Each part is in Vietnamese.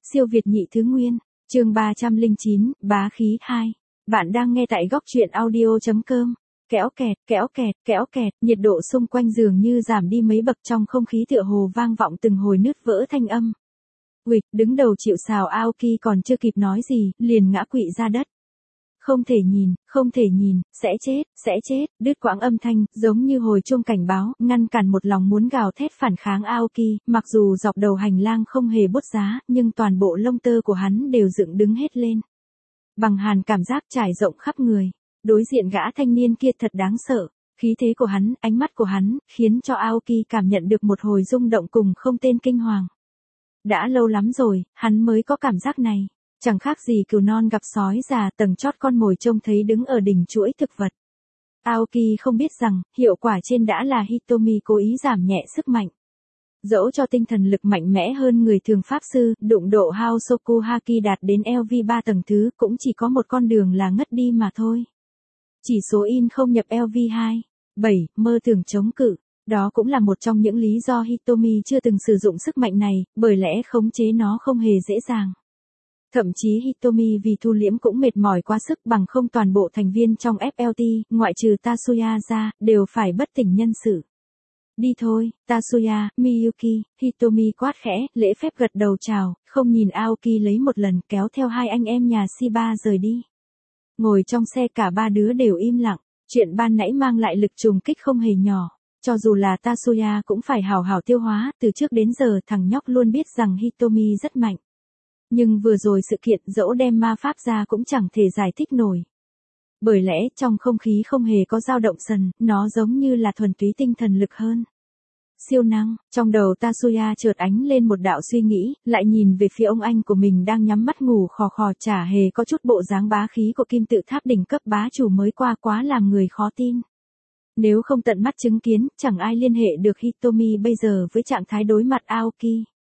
Siêu Việt nhị thứ nguyên, chương 309, bá khí 2. Bạn đang nghe tại góc truyện audio.com. Kéo kẹt, kéo kẹt, kéo kẹt, nhiệt độ xung quanh dường như giảm đi mấy bậc, trong không khí tựa hồ vang vọng từng hồi nứt vỡ thanh âm. Uịch, đứng đầu chịu sào Aoki còn chưa kịp nói gì, liền ngã quỵ ra đất. Không thể nhìn, sẽ chết, đứt quãng âm thanh, giống như hồi chuông cảnh báo, ngăn cản một lòng muốn gào thét phản kháng Aoki, mặc dù dọc đầu hành lang không hề bút giá, nhưng toàn bộ lông tơ của hắn đều dựng đứng hết lên. Bằng hàn cảm giác trải rộng khắp người, đối diện gã thanh niên kia thật đáng sợ, khí thế của hắn, ánh mắt của hắn, khiến cho Aoki cảm nhận được một hồi rung động cùng không tên kinh hoàng. Đã lâu lắm rồi, hắn mới có cảm giác này. Chẳng khác gì cừu non gặp sói già, tầng chót con mồi trông thấy đứng ở đỉnh chuỗi thực vật. Aoki không biết rằng, hiệu quả trên đã là Hitomi cố ý giảm nhẹ sức mạnh. Dẫu cho tinh thần lực mạnh mẽ hơn người thường pháp sư, đụng độ Haosoku Haki đạt đến LV3 tầng thứ, cũng chỉ có một con đường là ngất đi mà thôi. Chỉ số in không nhập LV2. 7. Mơ tưởng chống cự. Đó cũng là một trong những lý do Hitomi chưa từng sử dụng sức mạnh này, bởi lẽ khống chế nó không hề dễ dàng. Thậm chí Hitomi vì thu liễm cũng mệt mỏi quá sức, bằng không toàn bộ thành viên trong FLT, ngoại trừ Tatsuya ra, đều phải bất tỉnh nhân sự. Đi thôi, Tatsuya, Miyuki, Hitomi quát khẽ, lễ phép gật đầu chào, không nhìn Aoki lấy một lần, kéo theo hai anh em nhà Shiba rời đi. Ngồi trong xe cả ba đứa đều im lặng, chuyện ban nãy mang lại lực trùng kích không hề nhỏ. Cho dù là Tatsuya cũng phải hào hào tiêu hóa, từ trước đến giờ thằng nhóc luôn biết rằng Hitomi rất mạnh. Nhưng vừa rồi sự kiện dẫu đem ma pháp ra cũng chẳng thể giải thích nổi. Bởi lẽ trong không khí không hề có dao động sần, nó giống như là thuần túy tinh thần lực hơn. Siêu năng, trong đầu Tatsuya chợt ánh lên một đạo suy nghĩ, lại nhìn về phía ông anh của mình đang nhắm mắt ngủ khò khò, chả hề có chút bộ dáng bá khí của kim tự tháp đỉnh cấp bá chủ mới qua, quá làm người khó tin. Nếu không tận mắt chứng kiến, chẳng ai liên hệ được Hitomi bây giờ với trạng thái đối mặt Aoki.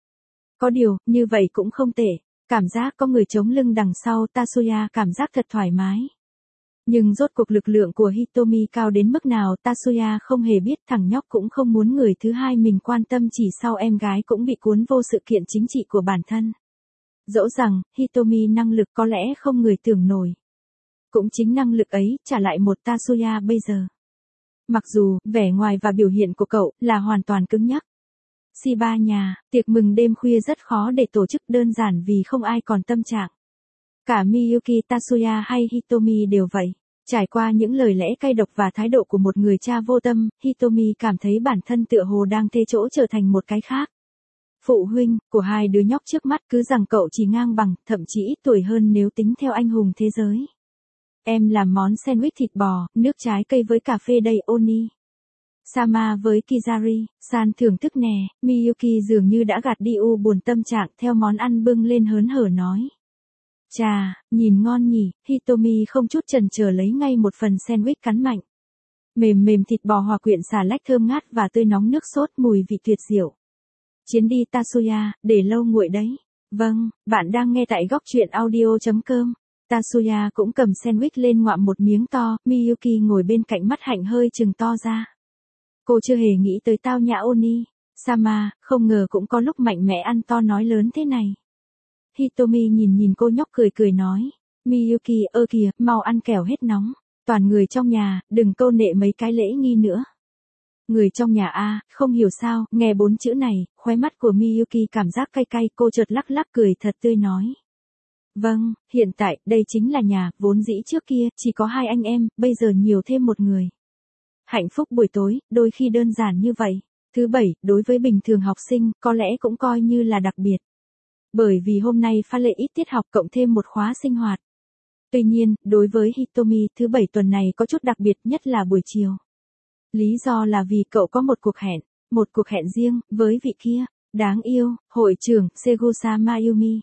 Có điều, như vậy cũng không tệ. Cảm giác có người chống lưng đằng sau, Tatsuya cảm giác thật thoải mái. Nhưng rốt cuộc lực lượng của Hitomi cao đến mức nào Tatsuya không hề biết, thằng nhóc cũng không muốn người thứ hai mình quan tâm chỉ sau em gái cũng bị cuốn vô sự kiện chính trị của bản thân. Dẫu rằng, Hitomi năng lực có lẽ không người tưởng nổi. Cũng chính năng lực ấy trả lại một Tatsuya bây giờ. Mặc dù, vẻ ngoài và biểu hiện của cậu là hoàn toàn cứng nhắc. Shiba nhà, tiệc mừng đêm khuya rất khó để tổ chức đơn giản vì không ai còn tâm trạng. Cả Miyuki, Tatsuya hay Hitomi đều vậy. Trải qua những lời lẽ cay độc và thái độ của một người cha vô tâm, Hitomi cảm thấy bản thân tựa hồ đang thê chỗ trở thành một cái khác. Phụ huynh của hai đứa nhóc trước mắt cứ rằng cậu chỉ ngang bằng, thậm chí ít tuổi hơn nếu tính theo anh hùng thế giới. Em làm món sandwich thịt bò, nước trái cây với cà phê đầy Oni. Sama với Kizari, San thưởng thức nè, Miyuki dường như đã gạt đi u buồn tâm trạng, theo món ăn bưng lên hớn hở nói. Chà, nhìn ngon nhỉ, Hitomi không chút chần chờ lấy ngay một phần sandwich cắn mạnh. Mềm mềm thịt bò hòa quyện xà lách thơm ngát và tươi nóng nước sốt mùi vị tuyệt diệu. Chiến đi Tatsuya, để lâu nguội đấy. Vâng, bạn đang nghe tại góc truyện audio.com. Tatsuya cũng cầm sandwich lên ngoạm một miếng to, Miyuki ngồi bên cạnh mắt hạnh hơi trừng to ra. Cô chưa hề nghĩ tới tao nhã Oni. Sama, không ngờ cũng có lúc mạnh mẽ ăn to nói lớn thế này. Hitomi nhìn cô nhóc cười cười nói. Miyuki, ơ kìa, mau ăn kẻo hết nóng. Toàn người trong nhà, đừng câu nệ mấy cái lễ nghi nữa. Người trong nhà a, không hiểu sao, nghe 4 chữ này, khóe mắt của Miyuki cảm giác cay cay, cô chợt lắc lắc cười thật tươi nói. Vâng, hiện tại, đây chính là nhà, vốn dĩ trước kia, chỉ có hai anh em, bây giờ nhiều thêm một người. Hạnh phúc buổi tối, đôi khi đơn giản như vậy. Thứ bảy, đối với bình thường học sinh, có lẽ cũng coi như là đặc biệt. Bởi vì hôm nay pha lệ ít tiết học cộng thêm một khóa sinh hoạt. Tuy nhiên, đối với Hitomi, thứ bảy tuần này có chút đặc biệt, nhất là buổi chiều. Lý do là vì cậu có một cuộc hẹn riêng, với vị kia, đáng yêu, hội trưởng, Segusa Mayumi.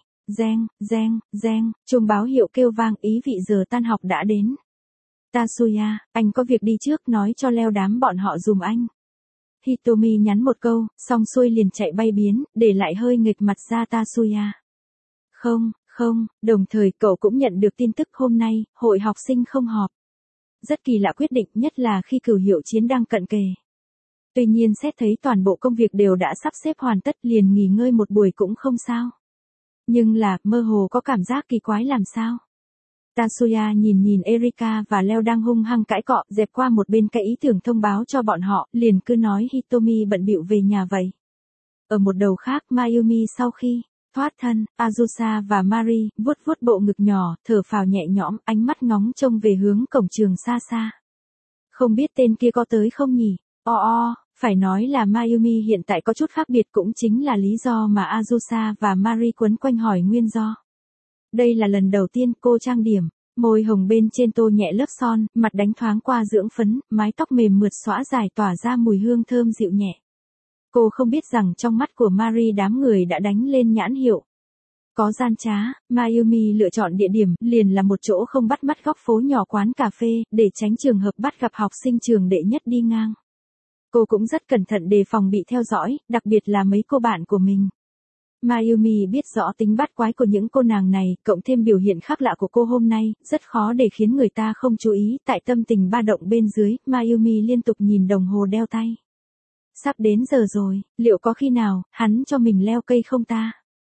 Reng, chuông báo hiệu kêu vang, ý vị giờ tan học đã đến. Tatsuya, anh có việc đi trước, nói cho leo đám bọn họ dùm anh. Hitomi nhắn một câu, xong xuôi liền chạy bay biến, để lại hơi nghịch mặt ra Tatsuya. Không, đồng thời cậu cũng nhận được tin tức hôm nay, hội học sinh không họp. Rất kỳ lạ quyết định, nhất là khi cửu hiệu chiến đang cận kề. Tuy nhiên xét thấy toàn bộ công việc đều đã sắp xếp hoàn tất, liền nghỉ ngơi một buổi cũng không sao. Nhưng là, mơ hồ có cảm giác kỳ quái làm sao. Tatsuya nhìn Erika và Leo đang hung hăng cãi cọ, dẹp qua một bên cái ý tưởng thông báo cho bọn họ, liền cứ nói Hitomi bận bịu về nhà vậy. Ở một đầu khác, Mayumi sau khi thoát thân, Azusa và Mari vuốt vuốt bộ ngực nhỏ, thở phào nhẹ nhõm, ánh mắt ngóng trông về hướng cổng trường xa xa. Không biết tên kia có tới không nhỉ? Phải nói là Mayumi hiện tại có chút khác biệt cũng chính là lý do mà Azusa và Mari quấn quanh hỏi nguyên do. Đây là lần đầu tiên cô trang điểm, môi hồng bên trên tô nhẹ lớp son, mặt đánh thoáng qua dưỡng phấn, mái tóc mềm mượt xõa dài tỏa ra mùi hương thơm dịu nhẹ. Cô không biết rằng trong mắt của Mari đám người đã đánh lên nhãn hiệu. Có gian trá, Mayumi lựa chọn địa điểm liền là một chỗ không bắt mắt góc phố nhỏ quán cà phê, để tránh trường hợp bắt gặp học sinh trường đệ nhất đi ngang. Cô cũng rất cẩn thận đề phòng bị theo dõi, đặc biệt là mấy cô bạn của mình. Mayumi biết rõ tính bắt quái của những cô nàng này, cộng thêm biểu hiện khác lạ của cô hôm nay, rất khó để khiến người ta không chú ý. Tại tâm tình ba động bên dưới, Mayumi liên tục nhìn đồng hồ đeo tay. Sắp đến giờ rồi, liệu có khi nào hắn cho mình leo cây không ta?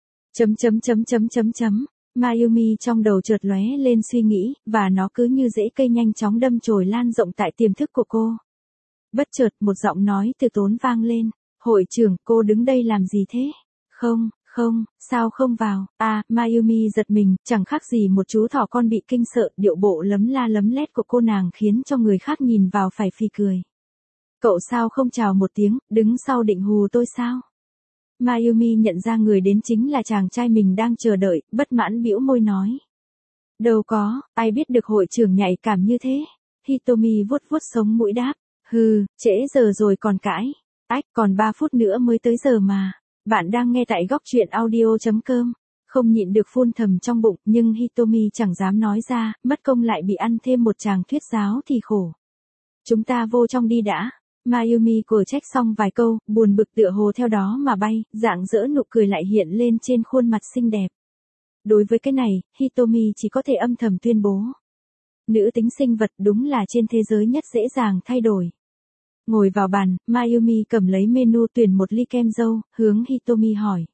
Mayumi trong đầu chợt lóe lên suy nghĩ, và nó cứ như rễ cây nhanh chóng đâm chồi lan rộng tại tiềm thức của cô. Bất chợt một giọng nói từ tốn vang lên. Hội trưởng, cô đứng đây làm gì thế? Không, sao không vào? Mayumi giật mình, chẳng khác gì một chú thỏ con bị kinh sợ, điệu bộ lấm la lấm lét của cô nàng khiến cho người khác nhìn vào phải phì cười. Cậu sao không chào một tiếng, đứng sau định hù tôi sao? Mayumi nhận ra người đến chính là chàng trai mình đang chờ đợi, bất mãn bĩu môi nói. Đâu có, ai biết được hội trưởng nhạy cảm như thế? Hitomi vuốt vuốt sống mũi đáp. Trễ giờ rồi còn cãi. Còn 3 phút nữa mới tới giờ mà. Bạn đang nghe tại góc truyện audio.com. Không nhịn được phun thầm trong bụng, nhưng Hitomi chẳng dám nói ra, mất công lại bị ăn thêm một tràng thuyết giáo thì khổ. Chúng ta vô trong đi đã. Mayumi của trách xong vài câu, buồn bực tựa hồ theo đó mà bay, rạng rỡ nụ cười lại hiện lên trên khuôn mặt xinh đẹp. Đối với cái này, Hitomi chỉ có thể âm thầm tuyên bố. Nữ tính sinh vật đúng là trên thế giới nhất dễ dàng thay đổi. Ngồi vào bàn, Mayumi cầm lấy menu tuyển một ly kem dâu, hướng Hitomi hỏi.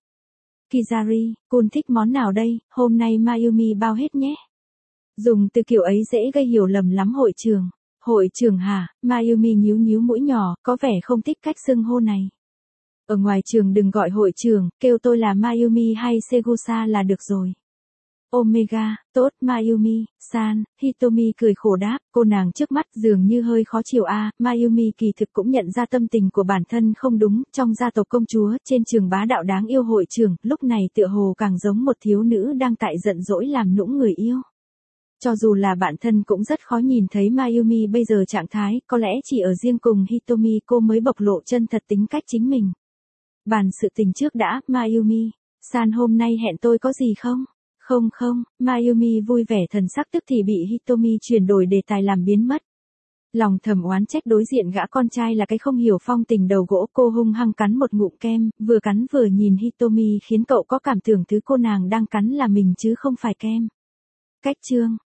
Kizari-kun thích món nào đây, hôm nay Mayumi bao hết nhé. Dùng từ kiểu ấy dễ gây hiểu lầm lắm hội trường. Hội trưởng hả? Mayumi nhíu mũi nhỏ, có vẻ không thích cách xưng hô này. Ở ngoài trường đừng gọi hội trưởng, kêu tôi là Mayumi hay Segusa là được rồi. Omega, tốt Mayumi-san, Hitomi cười khổ đáp, cô nàng trước mắt dường như hơi khó chịu Mayumi kỳ thực cũng nhận ra tâm tình của bản thân không đúng, trong gia tộc công chúa, trên trường bá đạo đáng yêu hội trưởng, lúc này tựa hồ càng giống một thiếu nữ đang tại giận dỗi làm nũng người yêu. Cho dù là bản thân cũng rất khó nhìn thấy Mayumi bây giờ trạng thái, có lẽ chỉ ở riêng cùng Hitomi cô mới bộc lộ chân thật tính cách chính mình. Bàn sự tình trước đã, Mayumi-san hôm nay hẹn tôi có gì không? Không, Mayumi vui vẻ thần sắc tức thì bị Hitomi chuyển đổi đề tài làm biến mất. Lòng thầm oán trách đối diện gã con trai là cái không hiểu phong tình đầu gỗ, cô hung hăng cắn một ngụm kem, vừa cắn vừa nhìn Hitomi khiến cậu có cảm tưởng thứ cô nàng đang cắn là mình chứ không phải kem. Cách chương